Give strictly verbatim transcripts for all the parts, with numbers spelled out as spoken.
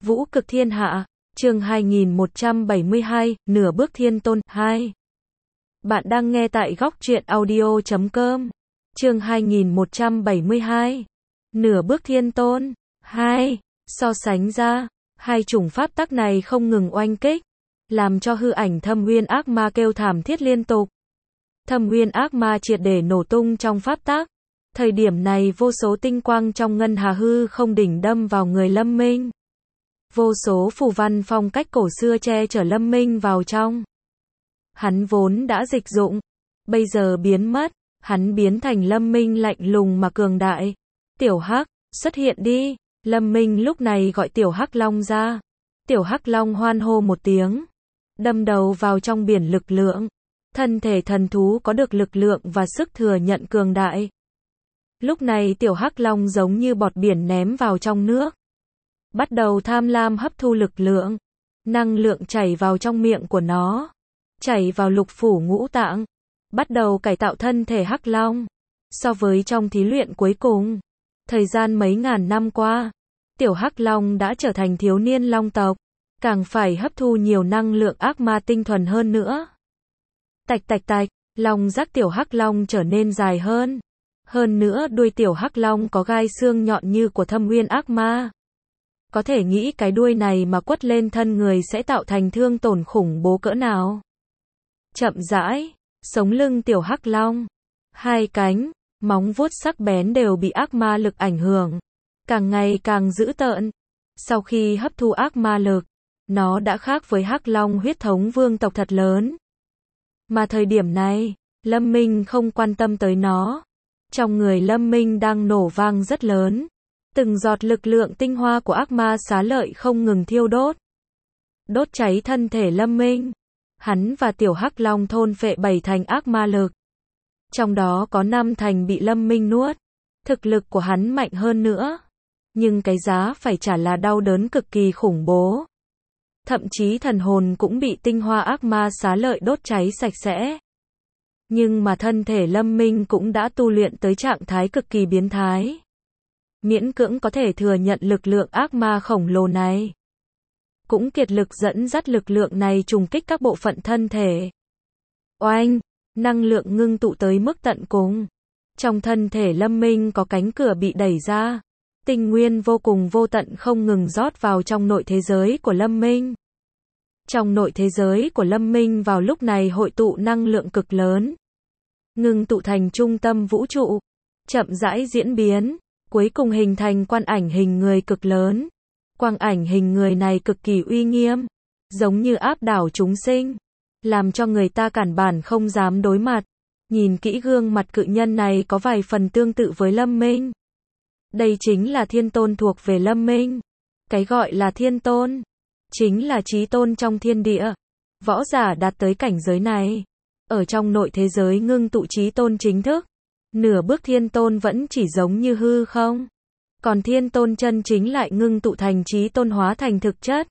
Vũ cực thiên hạ, chương hai nghìn một trăm bảy mươi hai, nửa bước thiên tôn, hai. Bạn đang nghe tại góc truyện audio chấm com. Chương hai nghìn một trăm bảy mươi hai, nửa bước thiên tôn, hai. So sánh ra, hai chủng pháp tắc này không ngừng oanh kích, làm cho hư ảnh Thâm Uyên ác ma kêu thảm thiết liên tục. Thâm Uyên ác ma triệt để nổ tung trong pháp tắc. Thời điểm này vô số tinh quang trong ngân hà hư không đỉnh đâm vào người Lâm Minh. Vô số phù văn phong cách cổ xưa che chở Lâm Minh vào trong. Hắn vốn đã dịch dụng, bây giờ biến mất, hắn biến thành Lâm Minh lạnh lùng mà cường đại. Tiểu Hắc, xuất hiện đi. Lâm Minh lúc này gọi Tiểu Hắc Long ra. Tiểu Hắc Long hoan hô một tiếng, đâm đầu vào trong biển lực lượng. Thân thể thần thú có được lực lượng và sức thừa nhận cường đại. Lúc này Tiểu Hắc Long giống như bọt biển ném vào trong nước, bắt đầu tham lam hấp thu lực lượng. Năng lượng chảy vào trong miệng của nó, chảy vào lục phủ ngũ tạng, bắt đầu cải tạo thân thể Hắc Long. So với trong thí luyện cuối cùng, thời gian mấy ngàn năm qua, Tiểu Hắc Long đã trở thành thiếu niên long tộc, càng phải hấp thu nhiều năng lượng ác ma tinh thuần hơn nữa. Tạch tạch tạch, long giác Tiểu Hắc Long trở nên dài hơn. Hơn nữa đuôi Tiểu Hắc Long có gai xương nhọn như của Thâm Uyên ác ma. Có thể nghĩ cái đuôi này mà quất lên thân người sẽ tạo thành thương tổn khủng bố cỡ nào. Chậm rãi, sống lưng Tiểu Hắc Long, hai cánh, móng vuốt sắc bén đều bị ác ma lực ảnh hưởng, càng ngày càng dữ tợn. Sau khi hấp thu ác ma lực, nó đã khác với Hắc Long huyết thống vương tộc thật lớn. Mà thời điểm này, Lâm Minh không quan tâm tới nó. Trong người Lâm Minh đang nổ vang rất lớn. Từng giọt lực lượng tinh hoa của ác ma xá lợi không ngừng thiêu đốt. Đốt cháy thân thể Lâm Minh. Hắn và Tiểu Hắc Long thôn phệ bảy thành ác ma lực. Trong đó có năm thành bị Lâm Minh nuốt. Thực lực của hắn mạnh hơn nữa. Nhưng cái giá phải trả là đau đớn cực kỳ khủng bố. Thậm chí thần hồn cũng bị tinh hoa ác ma xá lợi đốt cháy sạch sẽ. Nhưng mà thân thể Lâm Minh cũng đã tu luyện tới trạng thái cực kỳ biến thái. Miễn cưỡng có thể thừa nhận lực lượng ác ma khổng lồ này. Cũng kiệt lực dẫn dắt lực lượng này trùng kích các bộ phận thân thể. Oanh, năng lượng ngưng tụ tới mức tận cùng. Trong thân thể Lâm Minh có cánh cửa bị đẩy ra. Tinh nguyên vô cùng vô tận không ngừng rót vào trong nội thế giới của Lâm Minh. Trong nội thế giới của Lâm Minh vào lúc này hội tụ năng lượng cực lớn, ngưng tụ thành trung tâm vũ trụ, chậm rãi diễn biến, cuối cùng hình thành quang ảnh hình người cực lớn. Quang ảnh hình người này cực kỳ uy nghiêm, giống như áp đảo chúng sinh, làm cho người ta cản bản không dám đối mặt. Nhìn kỹ gương mặt cự nhân này có vài phần tương tự với Lâm Minh. Đây chính là thiên tôn thuộc về Lâm Minh. Cái gọi là thiên tôn chính là chí tôn trong thiên địa. Võ giả đạt tới cảnh giới này, ở trong nội thế giới ngưng tụ chí tôn chính thức. Nửa bước thiên tôn vẫn chỉ giống như hư không. Còn thiên tôn chân chính lại ngưng tụ thành chí tôn hóa thành thực chất.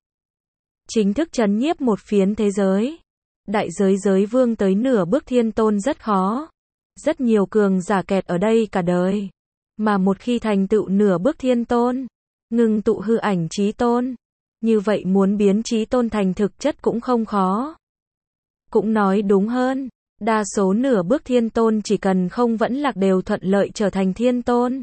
Chính thức trấn nhiếp một phiến thế giới. Đại giới giới vương tới nửa bước thiên tôn rất khó. Rất nhiều cường giả kẹt ở đây cả đời. Mà một khi thành tựu nửa bước thiên tôn, ngưng tụ hư ảnh chí tôn, như vậy muốn biến chí tôn thành thực chất cũng không khó. Cũng nói đúng hơn, đa số nửa bước thiên tôn chỉ cần không vẫn lạc đều thuận lợi trở thành thiên tôn.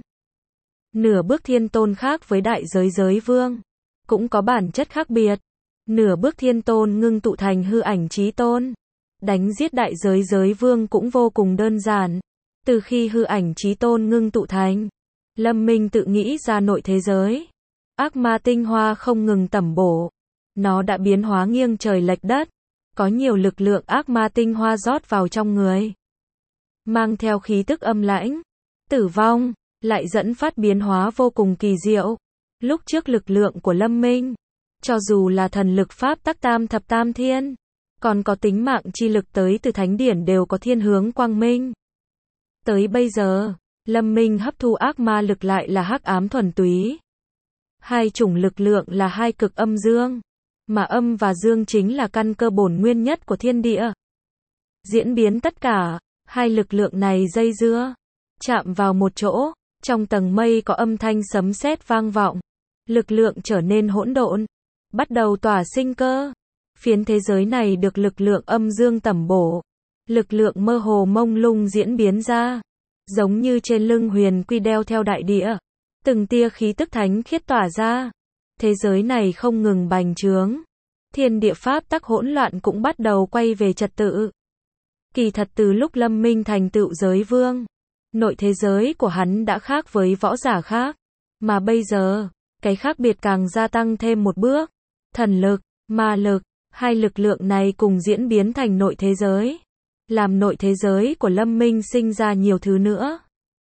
Nửa bước thiên tôn khác với đại giới giới vương, cũng có bản chất khác biệt. Nửa bước thiên tôn ngưng tụ thành hư ảnh chí tôn, đánh giết đại giới giới vương cũng vô cùng đơn giản. Từ khi hư ảnh chí tôn ngưng tụ thành, Lâm Minh tự nghĩ ra nội thế giới. Ác ma tinh hoa không ngừng tẩm bổ. Nó đã biến hóa nghiêng trời lệch đất. Có nhiều lực lượng ác ma tinh hoa rót vào trong người. Mang theo khí tức âm lãnh, tử vong, lại dẫn phát biến hóa vô cùng kỳ diệu. Lúc trước lực lượng của Lâm Minh, cho dù là thần lực pháp tắc tam thập tam thiên, còn có tính mạng chi lực tới từ thánh điển đều có thiên hướng quang minh. Tới bây giờ, Lâm Minh hấp thu ác ma lực lại là hắc ám thuần túy. Hai chủng lực lượng là hai cực âm dương, mà âm và dương chính là căn cơ bổn nguyên nhất của thiên địa. Diễn biến tất cả, hai lực lượng này dây dưa, chạm vào một chỗ, trong tầng mây có âm thanh sấm sét vang vọng. Lực lượng trở nên hỗn độn, bắt đầu tỏa sinh cơ. Phiến thế giới này được lực lượng âm dương tẩm bổ, lực lượng mơ hồ mông lung diễn biến ra, giống như trên lưng huyền quy đeo theo đại địa, từng tia khí tức thánh khiết tỏa ra. Thế giới này không ngừng bành trướng, thiên địa pháp tắc hỗn loạn cũng bắt đầu quay về trật tự. Kỳ thật từ lúc Lâm Minh thành tựu giới vương, nội thế giới của hắn đã khác với võ giả khác, mà bây giờ, cái khác biệt càng gia tăng thêm một bước. Thần lực, ma lực, hai lực lượng này cùng diễn biến thành nội thế giới, làm nội thế giới của Lâm Minh sinh ra nhiều thứ nữa.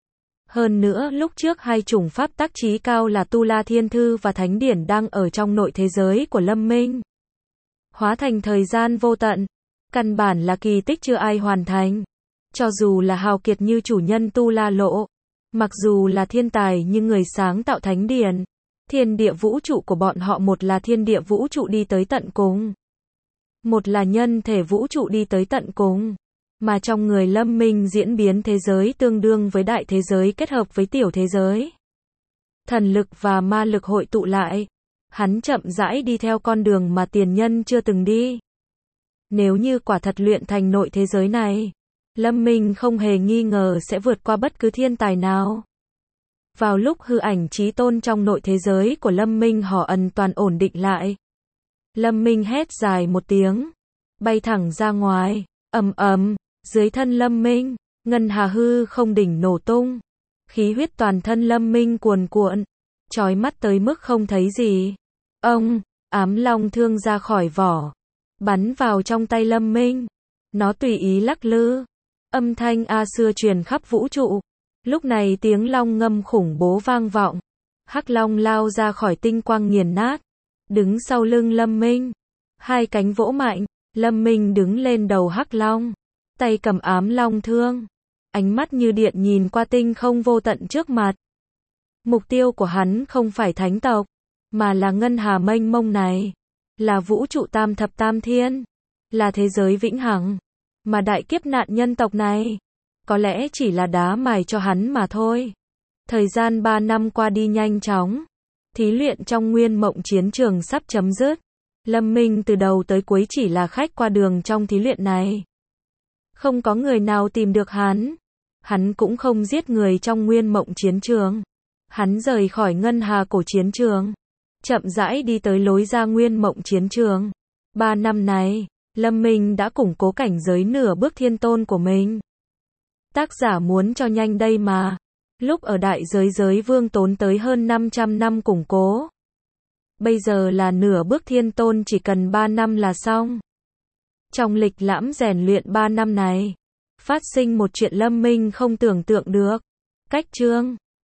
Hơn nữa lúc trước hai chủng pháp tắc chí cao là Tu La Thiên Thư và Thánh Điển đang ở trong nội thế giới của Lâm Minh, hóa thành thời gian vô tận, căn bản là kỳ tích chưa ai hoàn thành. Cho dù là hào kiệt như chủ nhân Tu La Lộ, mặc dù là thiên tài như người sáng tạo Thánh Điển, thiên địa vũ trụ của bọn họ một là thiên địa vũ trụ đi tới tận cùng, một là nhân thể vũ trụ đi tới tận cùng. Mà trong người Lâm Minh diễn biến thế giới tương đương với đại thế giới kết hợp với tiểu thế giới. Thần lực và ma lực hội tụ lại, hắn chậm rãi đi theo con đường mà tiền nhân chưa từng đi. Nếu như quả thật luyện thành nội thế giới này, Lâm Minh không hề nghi ngờ sẽ vượt qua bất cứ thiên tài nào. Vào lúc hư ảnh chí tôn trong nội thế giới của Lâm Minh họ ẩn toàn ổn định lại, Lâm Minh hét dài một tiếng, bay thẳng ra ngoài, ầm ầm, dưới thân Lâm Minh, ngân hà hư không đỉnh nổ tung, khí huyết toàn thân Lâm Minh cuồn cuộn, chói mắt tới mức không thấy gì. Ông, ám long thương ra khỏi vỏ, bắn vào trong tay Lâm Minh, nó tùy ý lắc lư, âm thanh a xưa truyền khắp vũ trụ. Lúc này tiếng long ngâm khủng bố vang vọng, hắc long lao ra khỏi tinh quang nghiền nát, đứng sau lưng Lâm Minh, hai cánh vỗ mạnh, Lâm Minh đứng lên đầu hắc long, tay cầm ám long thương, ánh mắt như điện nhìn qua tinh không vô tận trước mặt. Mục tiêu của hắn không phải thánh tộc, mà là ngân hà mênh mông này, là vũ trụ tam thập tam thiên, là thế giới vĩnh hằng, mà đại kiếp nạn nhân tộc này, có lẽ chỉ là đá mài cho hắn mà thôi. Thời gian ba năm qua đi nhanh chóng, thí luyện trong nguyên mộng chiến trường sắp chấm dứt. Lâm Minh từ đầu tới cuối chỉ là khách qua đường trong thí luyện này. Không có người nào tìm được hắn. Hắn cũng không giết người trong nguyên mộng chiến trường. Hắn rời khỏi ngân hà cổ chiến trường, chậm rãi đi tới lối ra nguyên mộng chiến trường. Ba năm này, Lâm Minh đã củng cố cảnh giới nửa bước thiên tôn của mình. Tác giả muốn cho nhanh đây mà. Lúc ở đại giới giới vương tốn tới hơn năm trăm năm củng cố. Bây giờ là nửa bước thiên tôn chỉ cần ba năm là xong. Trong lịch lãm rèn luyện ba năm này, phát sinh một chuyện Lâm Minh không tưởng tượng được. Cách chương